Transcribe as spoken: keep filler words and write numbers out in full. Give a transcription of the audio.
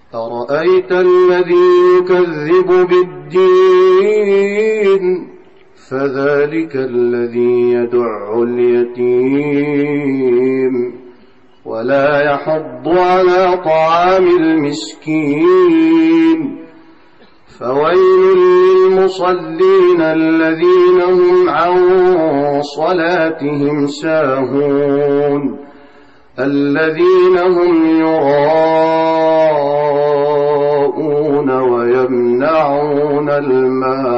أرأيت الذي يكذب بالدين فذلك الذي يدع اليتيم ولا يحض على طعام المسكين فويل للمصلين الذين هم عن صلاتهم ساهون الذين هم يراءون ويمنعون الماء